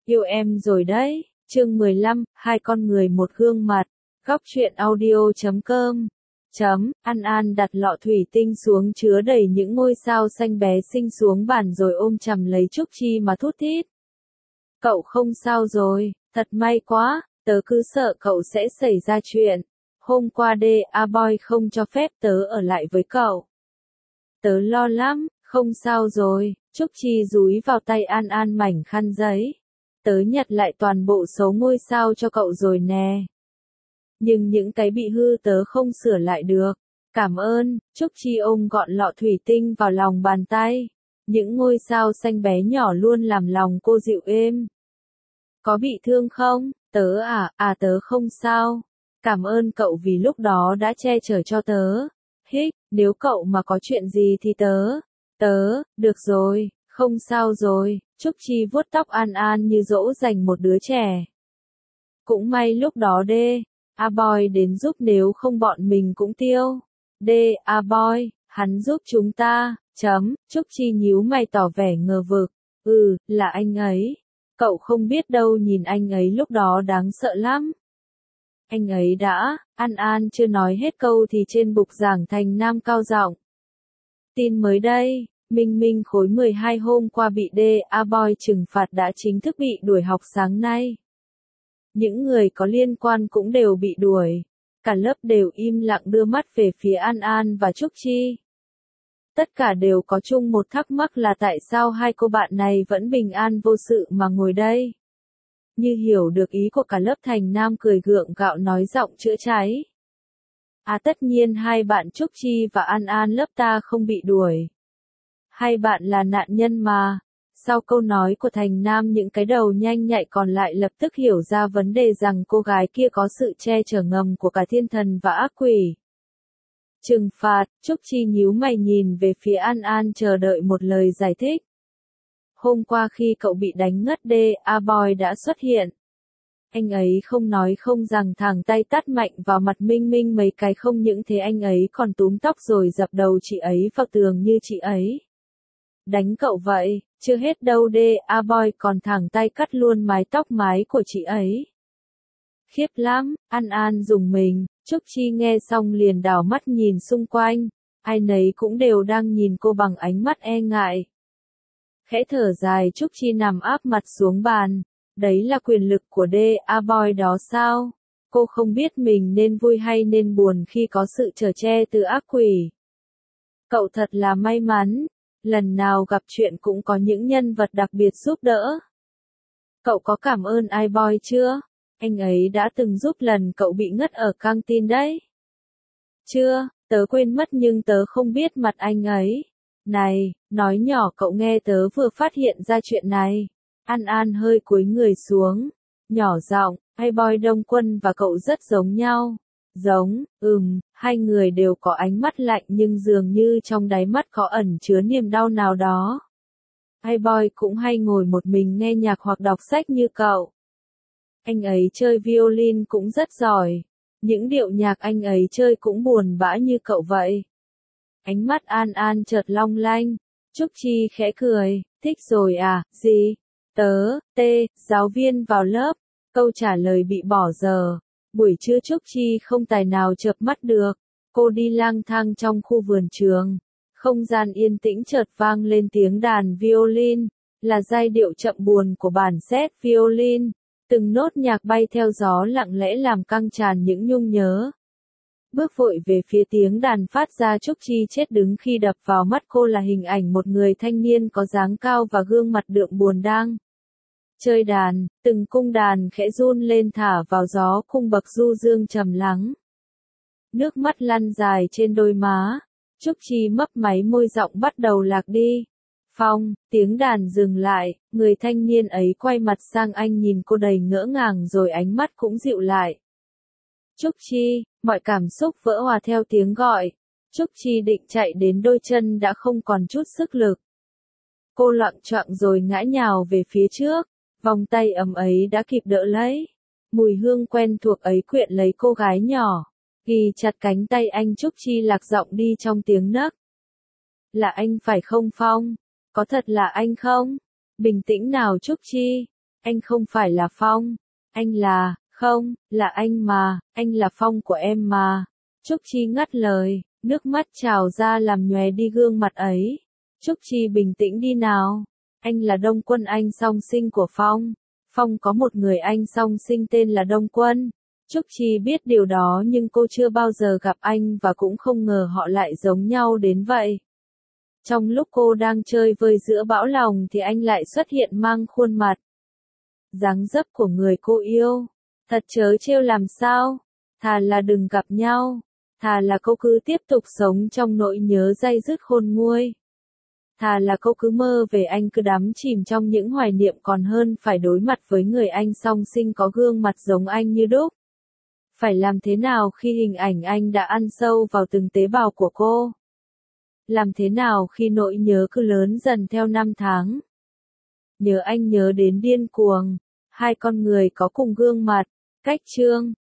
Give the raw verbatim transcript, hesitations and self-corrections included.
Yêu em rồi đấy. Chương mười lăm, hai con người một gương mặt. Góc truyện audio chấm com. Chấm, An An đặt lọ thủy tinh xuống chứa đầy những ngôi sao xanh bé xinh xuống bàn rồi ôm chầm lấy Trúc Chi mà thút thít. Cậu không sao rồi, thật may quá, tớ cứ sợ cậu sẽ xảy ra chuyện. Hôm qua đê a boy không cho phép tớ ở lại với cậu. Tớ lo lắm, không sao rồi, Trúc Chi dúi vào tay An An mảnh khăn giấy. Tớ nhặt lại toàn bộ số ngôi sao cho cậu rồi nè. Nhưng những cái bị hư tớ không sửa lại được. Cảm ơn, Trúc Chi ôm gọn lọ thủy tinh vào lòng bàn tay. Những ngôi sao xanh bé nhỏ luôn làm lòng cô dịu êm. Có bị thương không? Tớ à, à tớ không sao. Cảm ơn cậu vì lúc đó đã che chở cho tớ. Hích, nếu cậu mà có chuyện gì thì tớ. Tớ, được rồi, không sao rồi. Trúc Chi vuốt tóc An An như dỗ dành một đứa trẻ. Cũng may lúc đó đê a boy đến giúp, nếu không bọn mình cũng tiêu. đê a boy, hắn giúp chúng ta, chấm, Trúc Chi nhíu mày tỏ vẻ ngờ vực. Ừ, là anh ấy. Cậu không biết đâu, nhìn anh ấy lúc đó đáng sợ lắm. Anh ấy đã, An An chưa nói hết câu thì trên bục giảng Thành Nam cao giọng. Tin mới đây, Minh Minh khối mười hai hôm qua bị đê a boy trừng phạt đã chính thức bị đuổi học sáng nay. Những người có liên quan cũng đều bị đuổi. Cả lớp đều im lặng đưa mắt về phía An An và Trúc Chi. Tất cả đều có chung một thắc mắc là tại sao hai cô bạn này vẫn bình an vô sự mà ngồi đây. Như hiểu được ý của cả lớp, Thành Nam cười gượng gạo nói giọng chữa cháy. À tất nhiên hai bạn Trúc Chi và An An lớp ta không bị đuổi. Hai bạn là nạn nhân mà. Sau câu nói của Thành Nam, những cái đầu nhanh nhạy còn lại lập tức hiểu ra vấn đề, rằng cô gái kia có sự che chở ngầm của cả thiên thần và ác quỷ. Trừng phạt, Trúc Chi nhíu mày nhìn về phía An An chờ đợi một lời giải thích. Hôm qua khi cậu bị đánh ngất, đê a boy đã xuất hiện. Anh ấy không nói không rằng thẳng tay tát mạnh vào mặt Minh Minh mấy cái, không những thế anh ấy còn túm tóc rồi dập đầu chị ấy vào tường như chị ấy đánh cậu vậy. Chưa hết đâu, đê a boy còn thẳng tay cắt luôn mái tóc mái của chị ấy. Khiếp lắm, An An rùng mình. Trúc Chi nghe xong liền đảo mắt nhìn xung quanh. Ai nấy cũng đều đang nhìn cô bằng ánh mắt e ngại. Khẽ thở dài, Trúc Chi nằm áp mặt xuống bàn. Đấy là quyền lực của đê a boy đó sao? Cô không biết mình nên vui hay nên buồn khi có sự chở che từ ác quỷ. Cậu thật là may mắn. Lần nào gặp chuyện cũng có những nhân vật đặc biệt giúp đỡ. Cậu có cảm ơn ai boy chưa? Anh ấy đã từng giúp lần cậu bị ngất ở căng tin đấy. Chưa, tớ quên mất, nhưng tớ không biết mặt anh ấy. Này, nói nhỏ cậu nghe, tớ vừa phát hiện ra chuyện này. An An hơi cúi người xuống, nhỏ giọng, ai boy Đông Quân và cậu rất giống nhau. Giống, ừm, hai người đều có ánh mắt lạnh nhưng dường như trong đáy mắt có ẩn chứa niềm đau nào đó. Ai boy cũng hay ngồi một mình nghe nhạc hoặc đọc sách như cậu. Anh ấy chơi violin cũng rất giỏi. Những điệu nhạc anh ấy chơi cũng buồn bã như cậu vậy. Ánh mắt An An chợt long lanh. Trúc Chi khẽ cười, thích rồi à, gì? Tớ, tê, giáo viên vào lớp. Câu trả lời bị bỏ giờ. Buổi trưa Trúc Chi không tài nào chợp mắt được. Cô đi lang thang trong khu vườn trường. Không gian yên tĩnh chợt vang lên tiếng đàn violin. Là giai điệu chậm buồn của bản set violin. Từng nốt nhạc bay theo gió lặng lẽ làm căng tràn những nhung nhớ. Bước vội về phía tiếng đàn phát ra, Trúc Chi chết đứng khi đập vào mắt cô là hình ảnh một người thanh niên có dáng cao và gương mặt đượm buồn đang chơi đàn. Từng cung đàn khẽ run lên thả vào gió, cung bậc du dương trầm lắng. Nước mắt lăn dài trên đôi má. Trúc Chi mấp máy môi, giọng bắt đầu lạc đi. Phong, tiếng đàn dừng lại, người thanh niên ấy quay mặt sang anh, nhìn cô đầy ngỡ ngàng rồi ánh mắt cũng dịu lại. Trúc Chi, mọi cảm xúc vỡ hòa theo tiếng gọi. Trúc Chi định chạy đến, đôi chân đã không còn chút sức lực. Cô loạng choạng rồi ngã nhào về phía trước. Vòng tay ấm ấy đã kịp đỡ lấy. Mùi hương quen thuộc ấy quyện lấy cô gái nhỏ. Ghi chặt cánh tay anh, Trúc Chi lạc giọng đi trong tiếng nấc. Là anh phải không Phong? Có thật là anh không? Bình tĩnh nào Trúc Chi. Anh không phải là Phong. Anh là, không, là anh mà, anh là Phong của em mà. Trúc Chi ngắt lời, nước mắt trào ra làm nhòe đi gương mặt ấy. Trúc Chi bình tĩnh đi nào. Anh là Đông Quân, anh song sinh của Phong. Phong có một người anh song sinh tên là Đông Quân. Trúc Chi biết điều đó nhưng cô chưa bao giờ gặp anh và cũng không ngờ họ lại giống nhau đến vậy. Trong lúc cô đang chơi vơi giữa bão lòng thì anh lại xuất hiện mang khuôn mặt dáng dấp của người cô yêu. Thật trớ trêu làm sao? Thà là đừng gặp nhau. Thà là cô cứ tiếp tục sống trong nỗi nhớ day dứt khôn nguôi. Thà là cô cứ mơ về anh cứ đắm chìm trong những hoài niệm còn hơn phải đối mặt với người anh song sinh có gương mặt giống anh như đúc. Phải làm thế nào khi hình ảnh anh đã ăn sâu vào từng tế bào của cô? Làm thế nào khi nỗi nhớ cứ lớn dần theo năm tháng? Nhớ anh nhớ đến điên cuồng. Hai con người có cùng gương mặt. Cách chương